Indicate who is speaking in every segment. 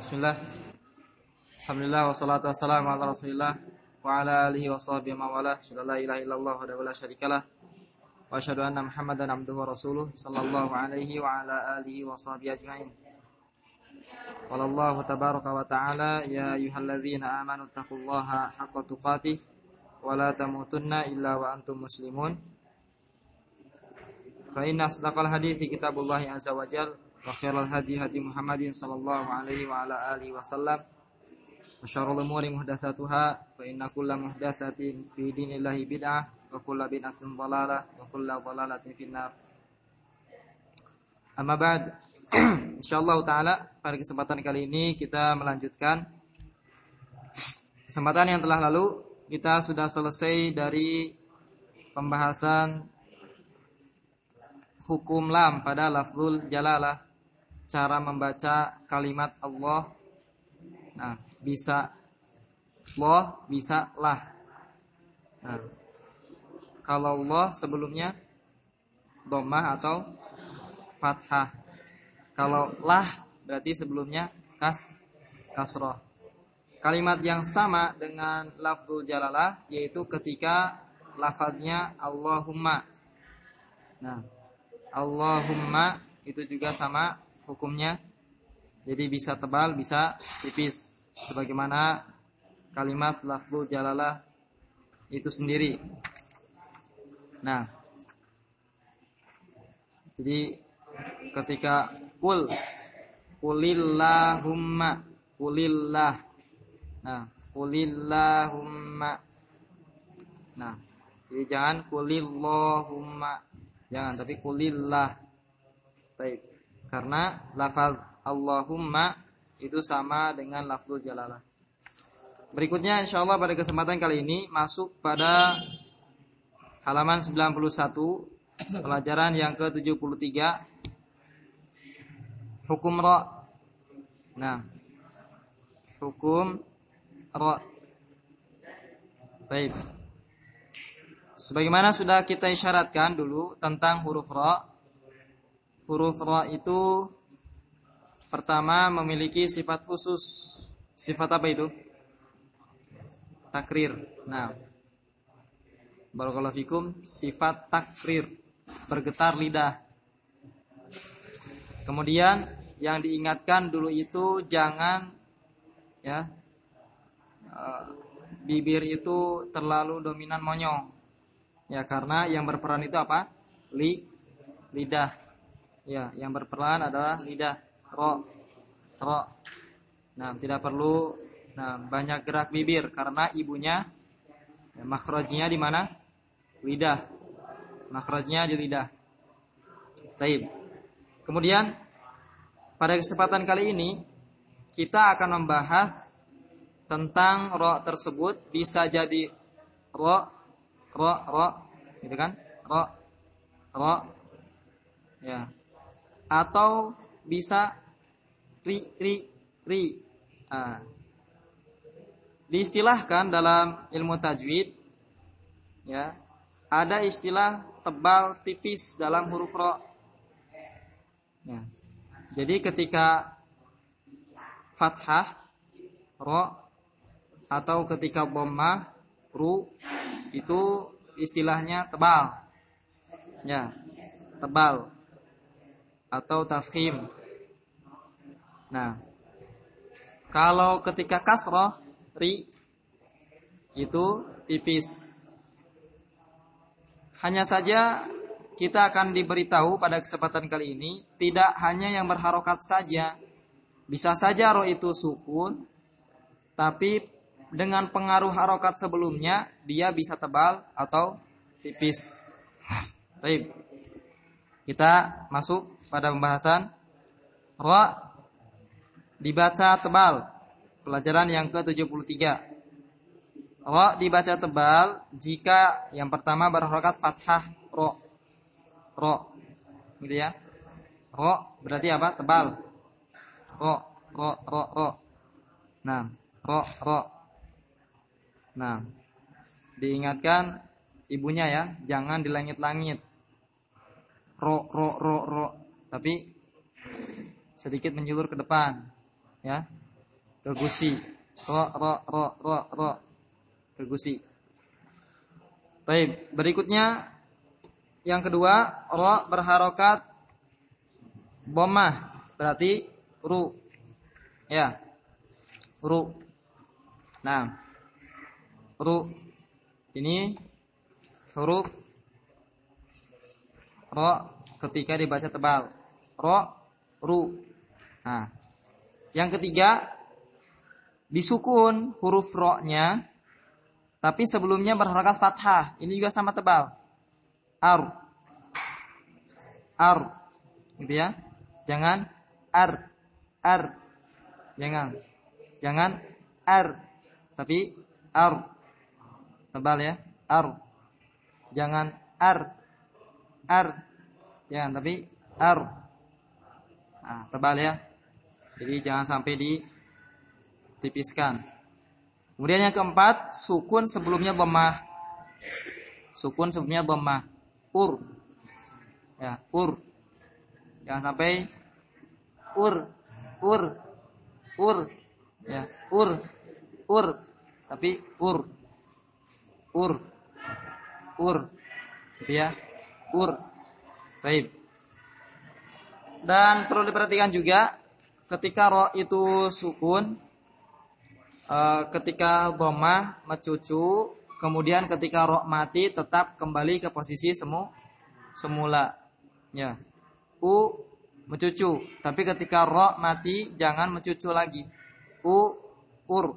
Speaker 1: Bismillah. Alhamdulillah wassalatu wassalamu ala Rasulillah wa ala alihi washabihi wa wala. Syada la ilaha illallah wa la syarikalah. Wa asyhadu anna Muhammadan abduhu wa rasuluh sallallahu alaihi wa ala alihi washabihi ajmain. Wallahu tabaraka wa ta'ala ya ayyuhalladzina amanu taqullaha haqqa tuqatih wa la tamutunna illa wa antum muslimun. Fa inna asdaqal hadithi kitabullahi azza wa jalla wa khairal hadi hadi Muhammadin sallallahu alaihi wa ala alihi wasallam wa syarrul umuri muhdatsatuha fa inna kulla muhdatsatin fi dinillahi bid'ah wa kullu bid'atin dhalalah wa kullu dhalalatin finnar. Amma ba'd. Insyaallah taala pada kesempatan kali ini kita melanjutkan kesempatan yang telah lalu. Kita sudah selesai dari pembahasan hukum lam pada lafzul jalalah, cara membaca kalimat Allah. Nah, bisa Allah, bisa lah. Nah, kalau Allah sebelumnya dhammah atau fathah. Kalau lah berarti sebelumnya kasrah. Kalimat yang sama dengan lafzul jalalah yaitu ketika lafaznya Allahumma. Nah, Allahumma itu juga sama hukumnya. Jadi bisa tebal, bisa tipis, sebagaimana kalimat lafzul jalalah itu sendiri. Nah, jadi ketika qulillahumma, qulillah. Nah, qulillahumma. Nah, jadi jangan qulillahumma. Jangan, tapi qulillah. Baik. Karena lafaz Allahumma itu sama dengan lafzul jalalah. Berikutnya insyaallah pada kesempatan kali ini masuk pada halaman 91, pelajaran yang ke-73, hukum ra. Nah, hukum ra. Baik. Sebagaimana sudah kita isyaratkan dulu tentang huruf ra. Huruf ra itu pertama memiliki sifat khusus. Sifat apa itu? Takrir. Nah, barakallahu fikum, sifat takrir, bergetar lidah. Kemudian yang diingatkan dulu itu jangan bibir itu terlalu dominan monyong. Ya, karena yang berperan itu apa? Lidah. Ya, yang berperan adalah lidah. Ro. Nah, tidak perlu banyak gerak bibir karena ibunya makhrajnya di mana? Lidah. Makhrajnya di lidah. Baik. Kemudian pada kesempatan kali ini kita akan membahas tentang ro tersebut bisa jadi ro, gitu kan? Ro. Ya. Atau bisa ri. Diistilahkan dalam ilmu tajwid, ya, ada istilah tebal tipis dalam huruf ro. Ya. Jadi ketika fathah ro atau ketika dhammah ru itu istilahnya tebal. Ya, tebal atau tafkhim. Nah, kalau ketika kasrah ri itu tipis. Hanya saja kita akan diberitahu pada kesempatan kali ini tidak hanya yang berharokat saja. Bisa saja ro itu sukun, tapi dengan pengaruh harokat sebelumnya dia bisa tebal atau tipis. Baik. Kita masuk pada pembahasan ro dibaca tebal. Pelajaran yang ke-73. Ro dibaca tebal jika yang pertama berharokat fathah ro. Gitu ya. Ro berarti apa? Tebal. Ro. Nah, ro. Nah, diingatkan ibunya ya, jangan di langit-langit. Ro. Tapi sedikit menjulur ke depan, ya. Kegusi. Ro. Kegusi. Baik, berikutnya yang kedua, ro berharokat dhammah, berarti ru. Ya. Ru. Nah, ru ini huruf ro ketika dibaca tebal. Ro, ru. Nah, yang ketiga disukun huruf ro-nya, tapi sebelumnya berharokat fathah. Ini juga sama tebal. Ar. Gitu ya. Jangan ar. Jangan ar. Tapi ar. Tebal ya. Ar. Jangan ar. Jangan, tapi ar. Nah, tebal ya. Jadi jangan sampai ditipiskan. Kemudian yang keempat, sukun sebelumnya dhammah. Ur. Ya, ur. Jangan sampai ur. Ya, ur. Tapi ur. Gitu ya. Baik. Dan perlu diperhatikan juga ketika ro itu sukun, ketika dhammah mencucu, kemudian ketika ro mati tetap kembali ke posisi semula. Ya. U mencucu, tapi ketika ro mati jangan mencucu lagi. Ur.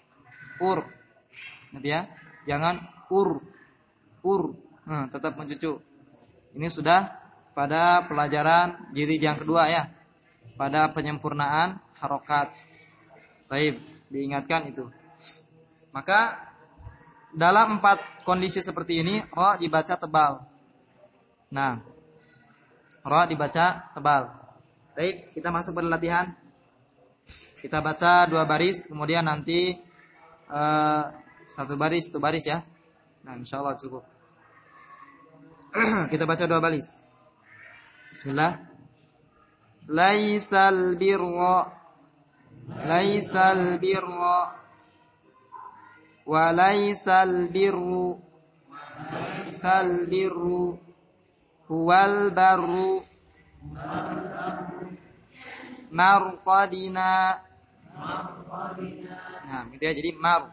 Speaker 1: Gitu ya. Jangan ur. Tetap mencucu. Ini sudah pada pelajaran jilid yang kedua ya. Pada penyempurnaan harokat. Baik, diingatkan itu. Maka dalam 4 kondisi seperti ini ro dibaca tebal. Nah, ro dibaca tebal. Baik, kita masuk pada latihan. Kita baca 2 baris, kemudian nanti 1 baris ya. Nah, insyaallah cukup. Kita baca 2 baris. Bismillah. Laisal birra wa laisal birru huwal barru marqadina. Nah, gitu ya. Jadi mar.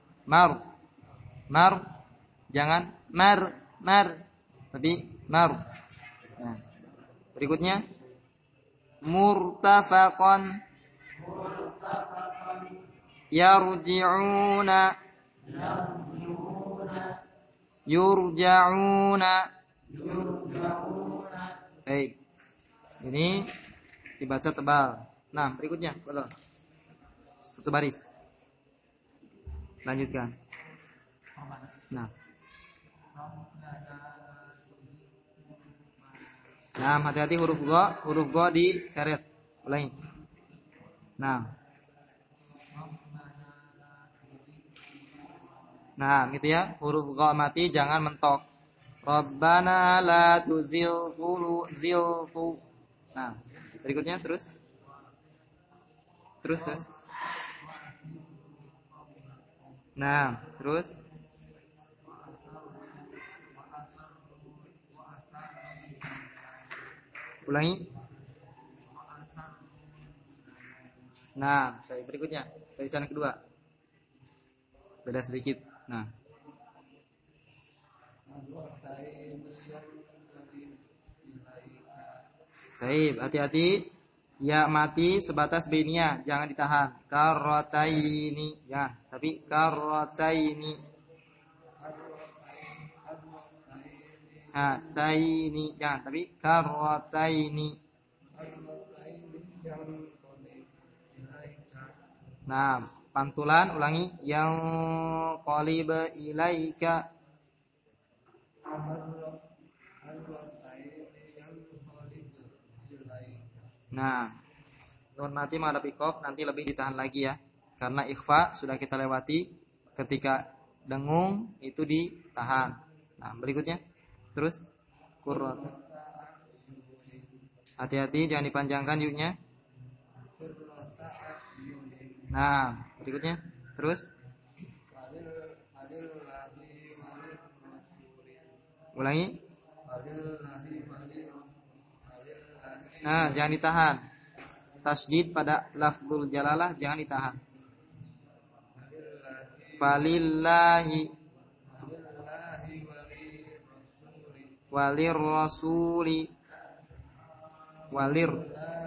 Speaker 1: Jangan mar. Tapi mar. Nah, berikutnya murtafaqan yurja'una. Baik. Ini dibaca tebal. Nah, berikutnya, betul. 1 baris. Lanjutkan. Nah, hati-hati huruf go diseret. Ulangi. Nah, gitu ya. Huruf go mati jangan mentok. Rabbana la tuzigh qulubana. Nah, berikutnya terus. Nah, terus. Ulangi. Nah, berikutnya. Barisan kedua. Beda sedikit. Nah. Baik, hati-hati. Ya mati sebatas benia, jangan ditahan. Karrotaini, ya, tapi karrotaini. Taini, jangan, tapi karrotaini. Nah, pantulan ulangi. Yang qalib ilaika. Nah, nun mati menghadapi qaf nanti lebih ditahan lagi ya. Karena ikhfa sudah kita lewati, ketika dengung itu ditahan. Nah, berikutnya. Terus qurrat. Hati-hati jangan dipanjangkan yuknya. Nah, berikutnya. Terus ulangi. Nah, jangan ditahan. Tasydid pada lafzul jalalah jangan ditahan. Falillahi walir rasuli walir.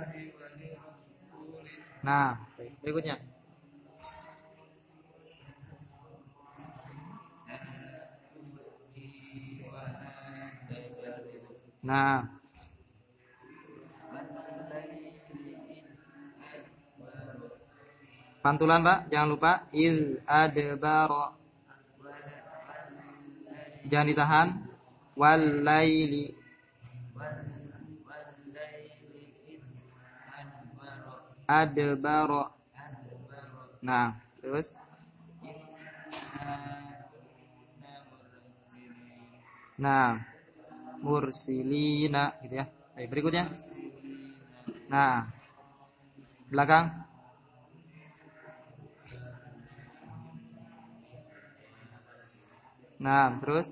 Speaker 1: Nah, berikutnya. Nah, pantulan Pak, jangan lupa il adbaro. Jangan ditahan. Wal laili. Adbaro. Nah, terus nah, mursilina gitu ya. Baik, berikutnya. Nah, belakang. Nah, terus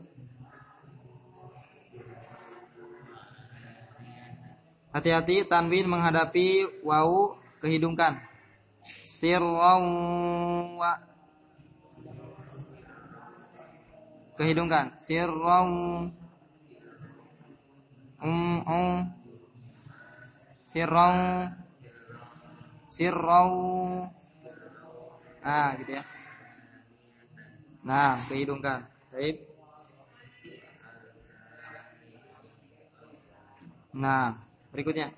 Speaker 1: hati-hati tanwin menghadapi wawu kehidungkan. Sirran wa kehidungkan. Sirran sirran sirran. Nah, gitu ya. Nah, kehidungkan. Baik. Nah, berikutnya.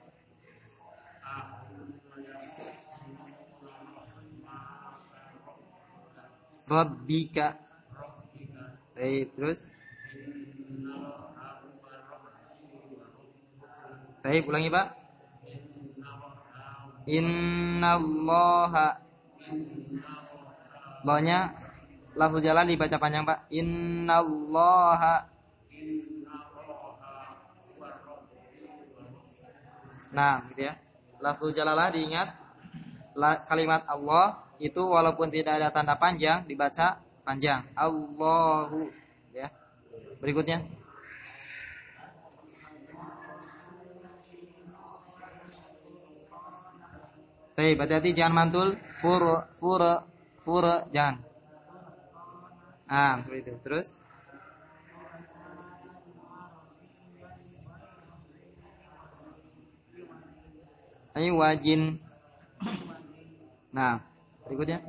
Speaker 1: Rabbika. Baik, terus. Baik, ulangi Pak. Innallaha. Bawahnya lafzul jalan dibaca panjang Pak. Innallaha. Nah, gitu ya. Lafzul jalalah diingat. Kalimat Allah itu walaupun tidak ada tanda panjang dibaca panjang. Allahu, ya. Berikutnya. Baik, hati-hati jangan mantul. Fur, jangan. Seperti itu. Terus ini wajin. Nah, berikutnya.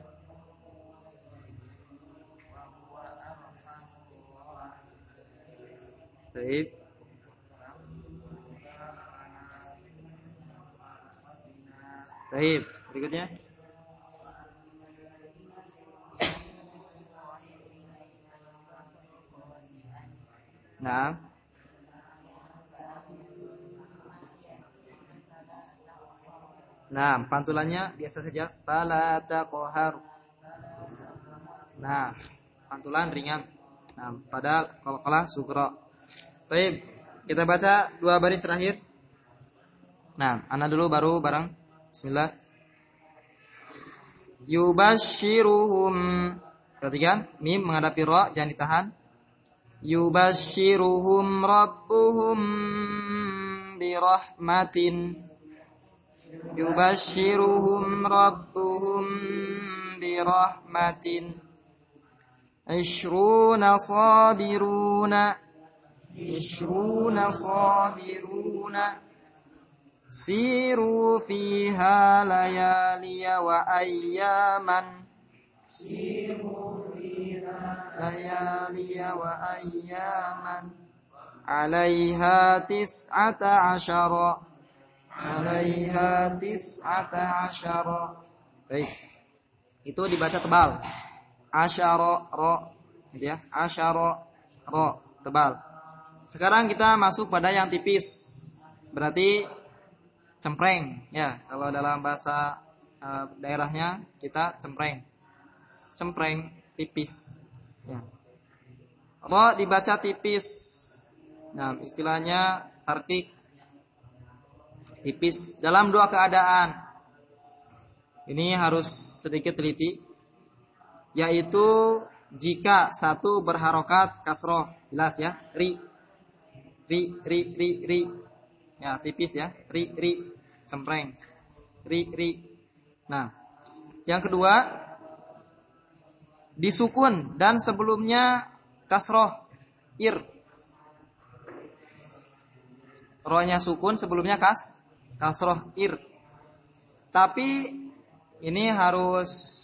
Speaker 1: Baik. Baik, berikutnya. Nah. Nah, pantulannya biasa saja. Fala taqhar. Nah, pantulan ringan. Nah, padahal qalqalah sughra. Baik, kita baca dua baris terakhir. Nah, ana dulu baru bareng. Bismillah. Yubashiruhum. Perhatikan, mim menghadapi ra, jangan ditahan. Yubashiruhum rabbuhum birahmatin. Yubashiruhum rabbuhum birahmatin. Ishruna sabiruna. Siru fiha layaliya wa ayyaman. Alaiha tis'ata asyara. Baik. Itu dibaca tebal. Asyara ro, gitu ya. Asyara ro, tebal. Sekarang kita masuk pada yang tipis. Berarti cempreng, ya. Kalau dalam bahasa daerahnya kita cempreng. Cempreng tipis. Ya. Ro dibaca tipis. Nah, istilahnya tarkik. Tipis dalam dua keadaan. Ini harus sedikit teliti, yaitu jika satu berharokat kasroh, jelas ya, ri, ya tipis ya, ri, cempreng, ri. Nah, yang kedua disukun dan sebelumnya kasroh, ir, rohnya sukun sebelumnya kasroh, ir. Tapi ini harus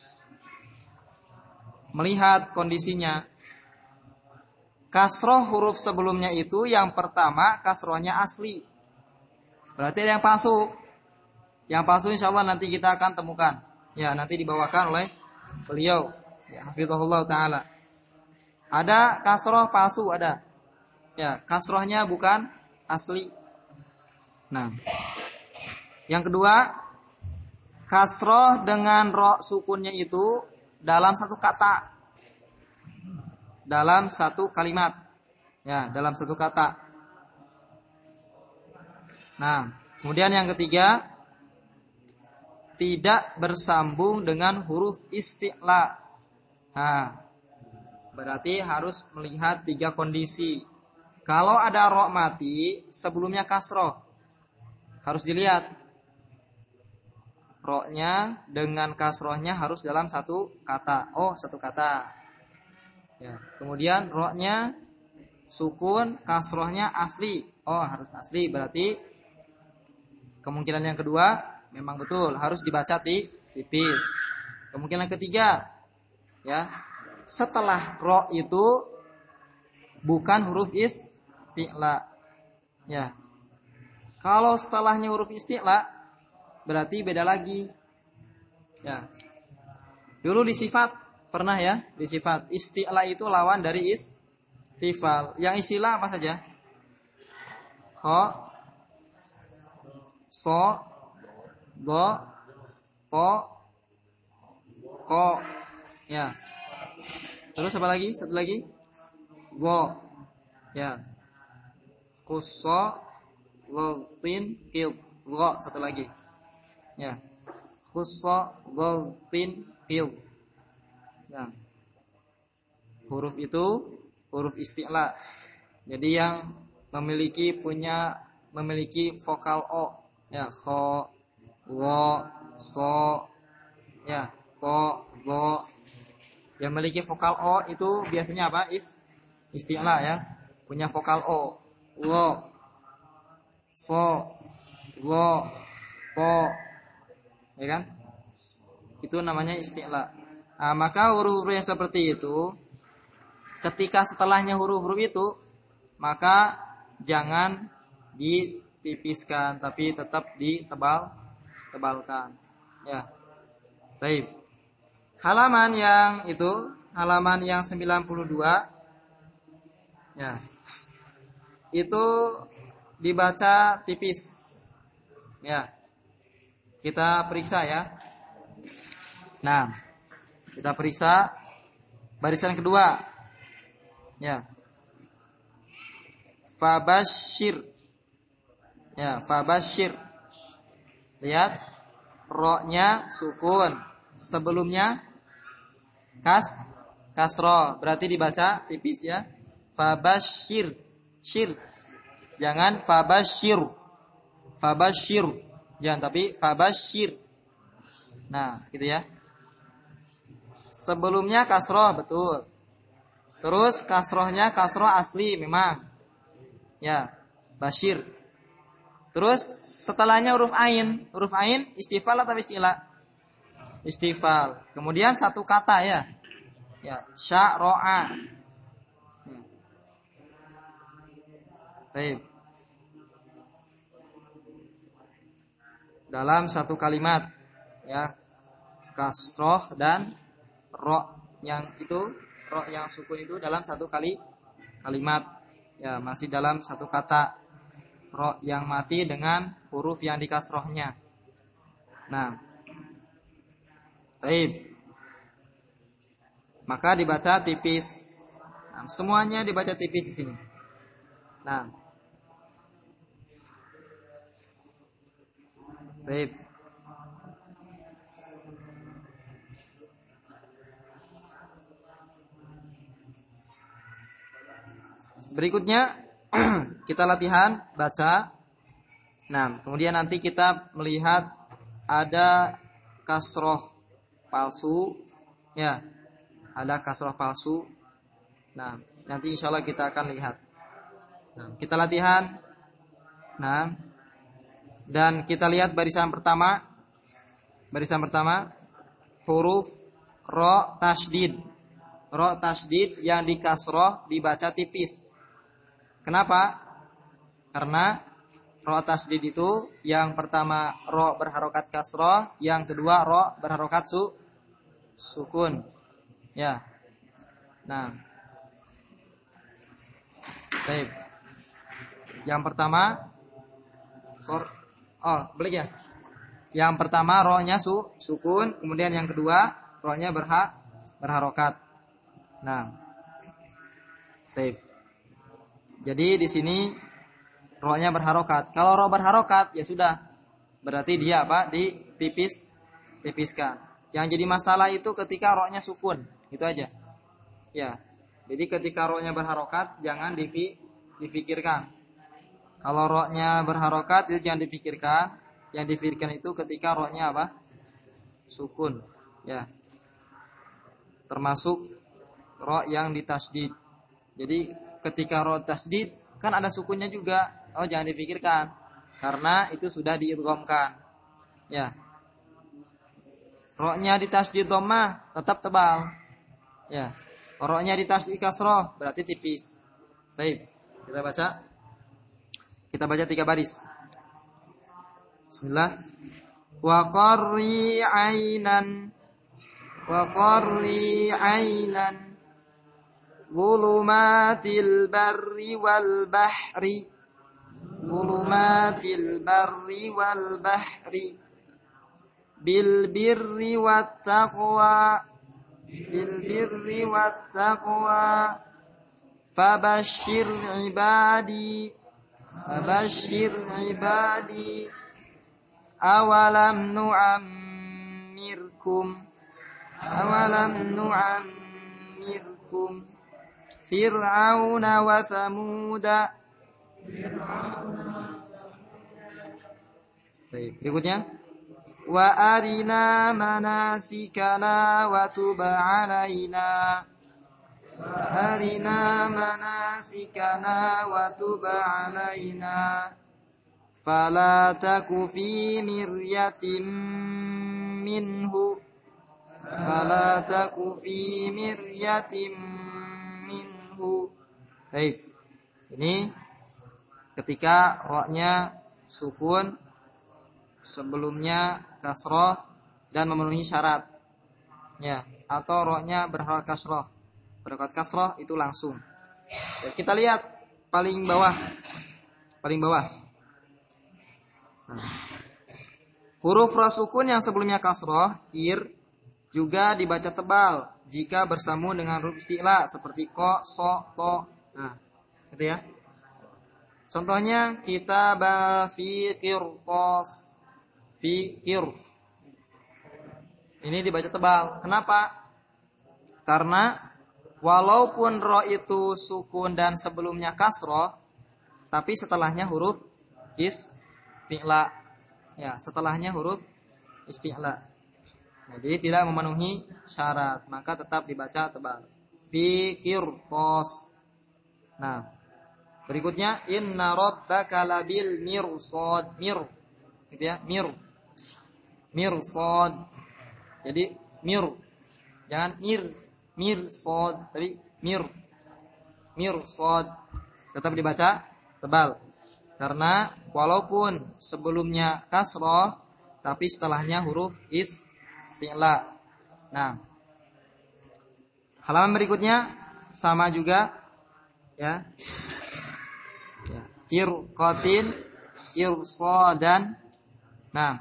Speaker 1: melihat kondisinya. Kasroh huruf sebelumnya itu yang pertama kasrohnya asli. Berarti ada yang palsu. Yang palsu insya Allah nanti kita akan temukan. Ya, nanti dibawakan oleh beliau. Ya, hafizahullah ta'ala. Ada kasroh palsu, ada. Ya, kasrohnya bukan asli. Nah, yang kedua, kasroh dengan ro sukunnya itu dalam satu kata, dalam satu kalimat, ya, dalam satu kata. Nah, kemudian yang ketiga, tidak bersambung dengan huruf isti'la. Nah, berarti harus melihat 3 kondisi. Kalau ada ro mati sebelumnya kasroh, harus dilihat ro-nya dengan kasrohnya harus dalam satu kata. Oh, satu kata. Ya. Kemudian ro-nya sukun, kasrohnya asli. Oh, harus asli. Berarti kemungkinan yang kedua memang betul harus dibaca tipis. Kemungkinan ketiga, ya, setelah ro itu bukan huruf isti'la. Ya. Kalau setelahnya huruf isti'la berarti beda lagi. Ya. Dulu di sifat pernah ya, di sifat isti'la itu lawan dari istifal. Yang istilah apa saja? Kha, so, do, to, ko. Ya. Terus apa lagi? Satu lagi? Go. Ya. Khusso, ghaltin, qil. Go, satu lagi. Ya. Khusso, ghaltin, qil. Ya. Huruf itu huruf isti'la. Jadi yang memiliki vokal o, ya, kho, go, so, ya, to, go. Yang memiliki vokal o itu biasanya apa? Isti'la ya. Punya vokal o. Lo, so, lo, to. Ya kan? Itu namanya isti'la. Nah, maka huruf-huruf yang seperti itu, ketika setelahnya huruf-huruf itu, maka jangan ditipiskan, tapi tetap ditebalkan. Ya. Baik. Halaman yang itu, halaman yang 92, ya. Itu dibaca tipis. Ya. Kita periksa ya. Nah, kita periksa barisan kedua. Ya. Fabashir. Ya, fabashir. Lihat, ro-nya sukun. Sebelumnya kasroh. Berarti dibaca tipis ya. Fabashir. Shir. Jangan fabashir. Fabashir. Jangan, tapi fabashir. Nah, gitu ya. Sebelumnya kasroh, betul. Terus kasrohnya kasroh asli memang. Ya, bashir. Terus setelahnya huruf ain. Huruf ain istifal atau istilah? Istifal. Kemudian satu kata ya. Ya, sya'ro'a. Baik. Dalam satu kalimat ya, kasroh dan ro yang sukun itu dalam satu kalimat. Ya, masih dalam satu kata. Ro yang mati dengan huruf yang dikasrohnya. Nah, baik. Maka dibaca tipis. Nah, semuanya dibaca tipis di sini. Nah, baik. Berikutnya kita latihan baca. Nah, kemudian nanti kita melihat ada kasroh palsu, ya, ada kasroh palsu. Nah, nanti insya Allah kita akan lihat. Nah, kita latihan. Nah, dan kita lihat barisan pertama. Barisan pertama huruf ro tasydid. Ro tasydid yang di kasroh dibaca tipis. Kenapa? Karena ro tasydid itu yang pertama ro berharokat kasroh, yang kedua ro berharokat sukun. Ya. Nah. Baik. Yang pertama balik ya. Yang pertama ro-nya sukun, kemudian yang kedua ro-nya berharokat. Nah. Baik. Jadi di sini ro-nya berharokat. Kalau ro berharokat ya sudah. Berarti dia apa? Tipiskan. Yang jadi masalah itu ketika ro-nya sukun. Itu aja. Ya. Jadi ketika ro-nya berharokat jangan difikirkan. Kalau ro-nya berharokat itu jangan dipikirkan. Yang dipikirkan itu ketika ro-nya apa? Sukun. Ya. Termasuk ro yang ditasydid. Jadi ketika ro tasydid kan ada sukunnya juga. Oh, jangan dipikirkan karena itu sudah diidghamkan. Ya. Ro-nya ditasydid dhammah tetap tebal. Ya. Ro-nya ditasydid kasroh berarti tipis. Baik. Kita baca 3 baris. Bismillah. Wa qarri 'ainan Zulumatil barri wal bahri Bil birri wat taqwa Fabashshir ibadi Awalam nu'ammirkum Fir'auna wa Thamuda. Baik, berikutnya wa arina manasikana wa tub alaina fala taku fi miryatin minhu Baik. Ini ketika ro-nya sukun, sebelumnya kasroh dan memenuhi syarat. Ya, atau ro-nya berharokat kasroh. Berharokat kasroh itu langsung. Ya, kita lihat paling bawah. Nah. Huruf ro sukun yang sebelumnya kasroh, juga dibaca tebal jika bersambung dengan huruf isti'la seperti ko, so, to. Nah, gitu ya. Contohnya kita fikir. Ini dibaca tebal. Kenapa? Karena walaupun ro itu sukun dan sebelumnya kasroh, tapi setelahnya huruf isti'la. Ya, setelahnya huruf isti'la. Nah, jadi tidak memenuhi syarat, maka tetap dibaca tebal. Fikir pos. Nah, berikutnya inna rabbaka labil mirsad. Gitu ya, mirsad. Jadi jangan mirsad, tapi mirsad. Tetap dibaca tebal. Karena walaupun sebelumnya kasroh, tapi setelahnya huruf isti'la. Nah, halaman berikutnya sama juga, ya. Firqatin, irsadan. Nah,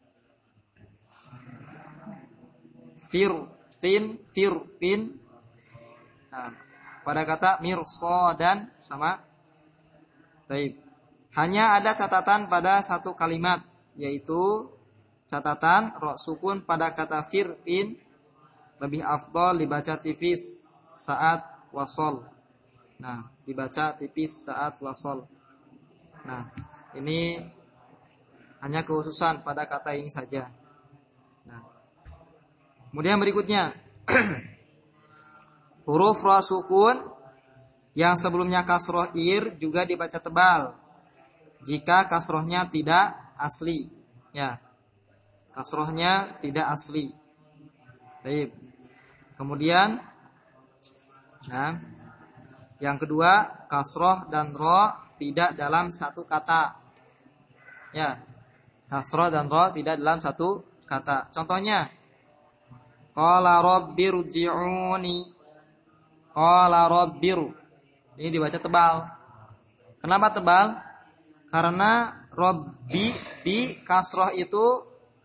Speaker 1: firqin. Nah, pada kata mirsadan sama. Baik. Hanya ada catatan pada satu kalimat, yaitu catatan ro sukun pada kata firqin lebih afdol dibaca tipis saat wasol. Nah, dibaca tipis saat wasol. Nah, ini hanya kekhususan pada kata ini saja. Nah, kemudian berikutnya huruf ra sukun yang sebelumnya kasroh ir juga dibaca tebal jika kasrohnya tidak asli. Ya, kasrohnya tidak asli. Baik. Kemudian, nah, yang kedua, kasroh dan ro tidak dalam satu kata. Ya, kasroh dan ro tidak dalam satu kata. Contohnya, qala rabbirji'uni. Qala rabbir. Ini dibaca tebal. Kenapa tebal? Karena robbi di kasroh itu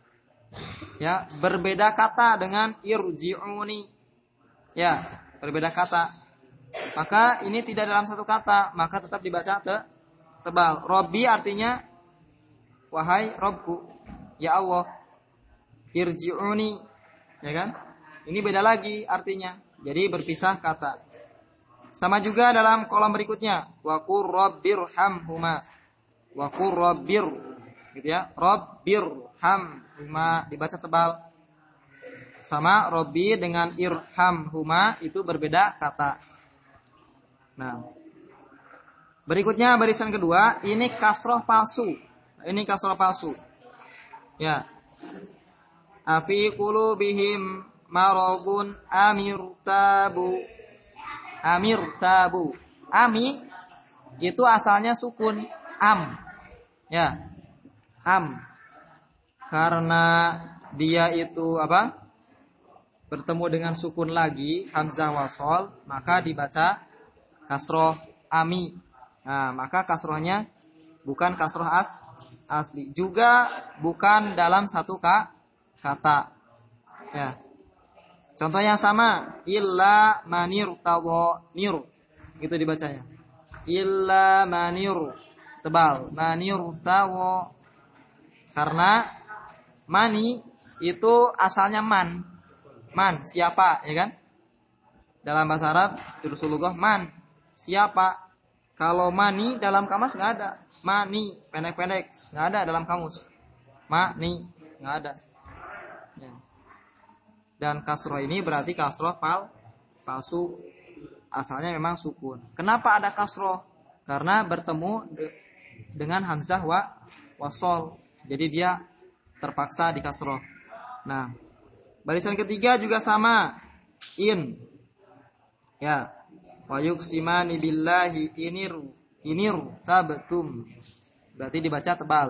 Speaker 1: ya berbeda kata dengan irji'uni. Ya, berbeda kata. Maka ini tidak dalam satu kata, maka tetap dibaca tebal. Robbi artinya wahai Robku, ya Allah. Irji'uni, ya kan? Ini beda lagi artinya. Jadi berpisah kata. Sama juga dalam kolom berikutnya, wa qur rabbirhamhuma. Wa qur rabbir, gitu ya. Rabbirhamhuma dibaca tebal. Sama Robbi dengan irhamhuma itu berbeda kata. Nah, berikutnya barisan kedua, ini kasroh palsu. Ini kasroh palsu. Ya. Afi qulubihim maradun amirtabu. Amirtabu. Ami itu asalnya sukun am. Ya. Am. Karena dia itu apa? Bertemu dengan sukun lagi, hamzah wasol, maka dibaca kasroh ami. Nah, maka kasrohnya bukan kasroh asli. Juga bukan dalam satu kata. Ya. Contoh yang sama, illa manir tawo nir. Gitu dibacanya. Illa manir tebal, manir tawo. Karena mani itu asalnya man. Man, siapa, ya kan? Dalam bahasa Arab, Rasulullah man, siapa? Kalau mani dalam kamus nggak ada. Mani, pendek-pendek, nggak ada dalam kamus. Mani, nggak ada. Ya. Dan kasroh ini berarti kasroh palsu. Asalnya memang sukun. Kenapa ada kasroh? Karena bertemu dengan hamzah wasol. Jadi dia terpaksa di kasroh. Nah, barisan ketiga juga sama. In. Ya. Wa yuqsimani billahi inir tabtum. Berarti dibaca tebal.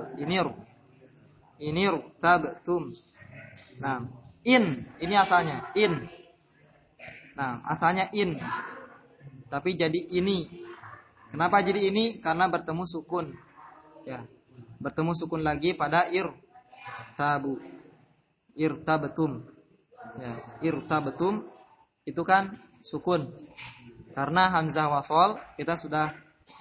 Speaker 1: Inir tabtum. Nah, ini asalnya in. Nah, asalnya in. Tapi jadi ini. Kenapa jadi ini? Karena bertemu sukun. Ya. Bertemu sukun lagi pada tabu. Irtabtum. Ya, irtabtum itu kan sukun. Karena hamzah wasol kita sudah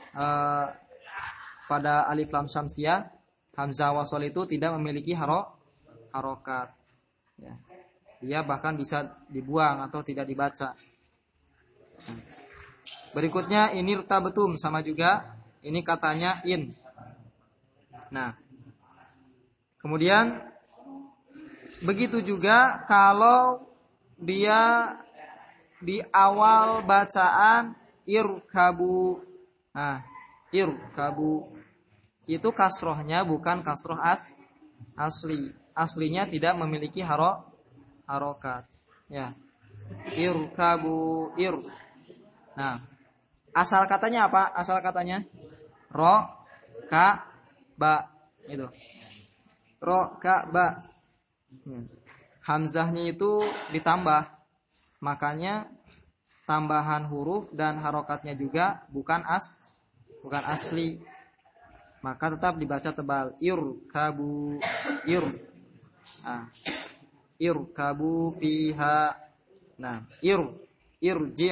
Speaker 1: pada alif lam syamsiyah, hamzah wasol itu tidak memiliki harokat. Ya. Dia bahkan bisa dibuang atau tidak dibaca. Nah. Berikutnya ini irtabtum sama juga, ini katanya in. Nah, kemudian begitu juga kalau dia di awal bacaan irkabu. Nah, irkabu itu kasrohnya bukan kasroh asli. Aslinya tidak memiliki harokat. Ya. Irkabu ir. Nah, asal katanya apa? Asal katanya ro ka ba itu. Ro ka ba. Hamzahnya itu ditambah. Makanya tambahan huruf dan harokatnya juga bukan asli. Maka tetap dibaca tebal. Irkabu ir. Nah, irkabu fiha. Nah, irji'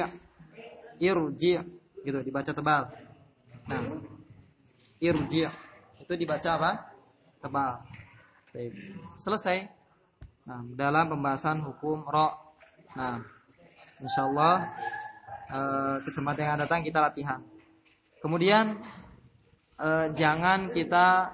Speaker 1: gitu dibaca tebal. Nah, irji' itu dibaca apa? Tebal. Selesai. Nah, dalam pembahasan hukum ro. Nah, insyaallah kesempatan yang datang kita latihan. Kemudian jangan kita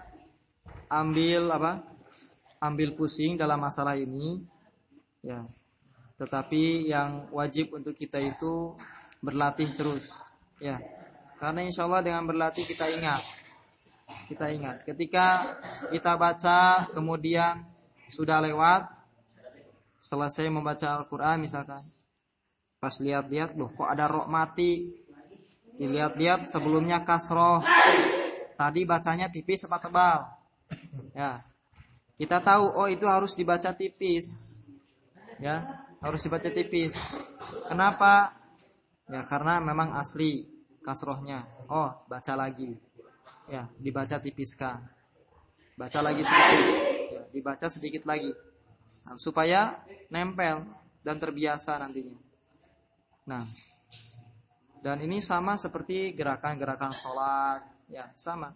Speaker 1: ambil pusing dalam masalah ini, ya. Tetapi yang wajib untuk kita itu berlatih terus, ya. Karena insya Allah dengan berlatih kita ingat. Ketika kita baca kemudian sudah lewat, selesai membaca Al-Quran misalkan, pas lihat-lihat, loh kok ada ro mati. Dilihat-lihat sebelumnya kasroh. Tadi bacanya tipis apa tebal? Ya. Kita tahu, oh itu harus dibaca tipis. Ya, harus dibaca tipis. Kenapa? Ya, karena memang asli kasrohnya. Oh, baca lagi. Ya, dibaca tipiskan. Baca lagi sedikit. Ya, dibaca sedikit lagi. Nah, supaya nempel dan terbiasa nantinya. Nah, dan ini sama seperti gerakan-gerakan sholat, ya sama.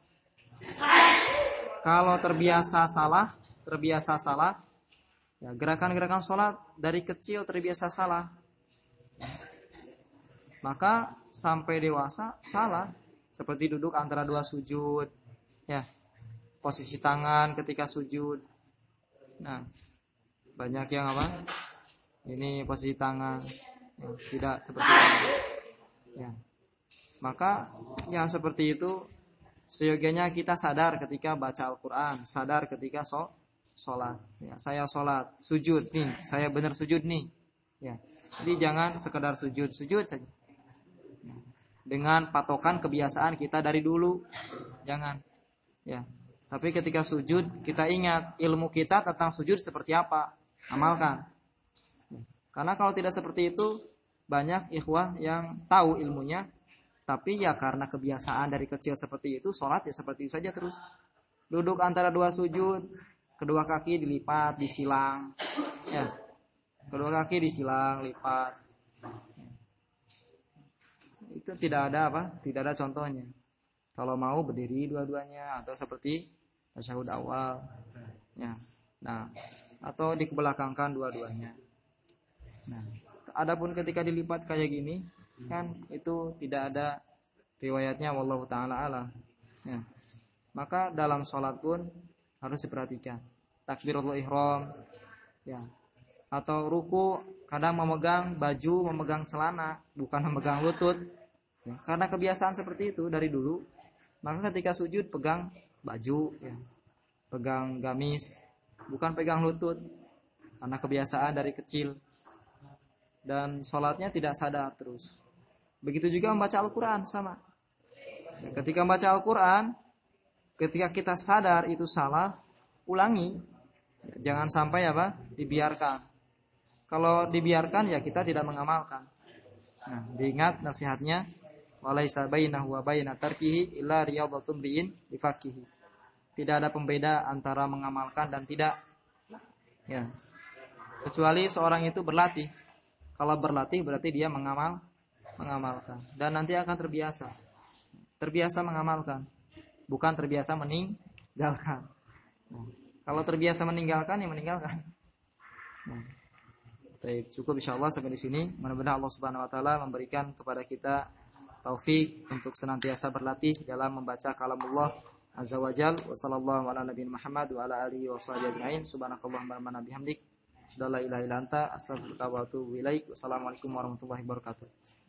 Speaker 1: Kalau terbiasa salah, ya gerakan-gerakan sholat dari kecil terbiasa salah, maka sampai dewasa salah. Seperti duduk antara dua sujud, ya, posisi tangan ketika sujud. Nah, banyak yang ini posisi tangan, ya, tidak seperti itu. Ya. Maka yang seperti itu seyogianya kita sadar ketika baca Al-Quran, sadar ketika sholat. Ya, saya sholat, sujud nih, saya benar sujud nih. Ya. Jadi jangan sekedar sujud saja. Dengan patokan kebiasaan kita dari dulu, jangan. Ya. Tapi ketika sujud kita ingat ilmu kita tentang sujud seperti apa, amalkan. Ya. Karena kalau tidak seperti itu, banyak ikhwah yang tahu ilmunya, tapi ya karena kebiasaan dari kecil seperti itu, sholat ya seperti itu saja terus. Duduk antara dua sujud, kedua kaki dilipat, disilang, ya, kedua kaki disilang, lipat. Itu tidak ada contohnya. Kalau mau berdiri dua-duanya atau seperti tasyahud awal, ya. Nah, atau dikebelakangkan dua-duanya. Nah, adapun ketika dilipat kayak gini, kan itu tidak ada riwayatnya, wallahu taala alam. Ya. Maka dalam sholat pun harus diperhatikan. Takbiratul ihram, ya. Atau ruku kadang memegang baju, memegang celana, bukan memegang lutut. Ya. Karena kebiasaan seperti itu dari dulu, maka ketika sujud pegang baju, ya. Pegang gamis, bukan pegang lutut. Karena kebiasaan dari kecil. Dan sholatnya tidak sadar terus. Begitu juga membaca Al-Quran sama. Ketika membaca Al-Quran, ketika kita sadar itu salah, ulangi. Jangan sampai dibiarkan. Kalau dibiarkan ya kita tidak mengamalkan. Nah, diingat nasihatnya, walaisa bainahu wa baina tarkihi illa riyadhatun bi'in bifaqihi. Tidak ada pembeda antara mengamalkan dan tidak. Ya. Kecuali seorang itu berlatih. Kalau berlatih berarti dia mengamalkan dan nanti akan terbiasa mengamalkan, bukan terbiasa meninggalkan. Nah, kalau terbiasa meninggalkan ya meninggalkan. Nah, baik, cukup insyaallah sampai di sini. Mudah-mudahan Allah Subhanahu wa taala memberikan kepada kita taufik untuk senantiasa berlatih dalam membaca kalamullah azza wajal. Wa sallallahu ala nabiyina Muhammad wa ala alihi washabihi ajmain. Subhanakallahumma wa bihamdik, la ilaha illa anta, astaghfiruka wa atubu ilaik. Wassalamualaikum warahmatullahi wabarakatuh.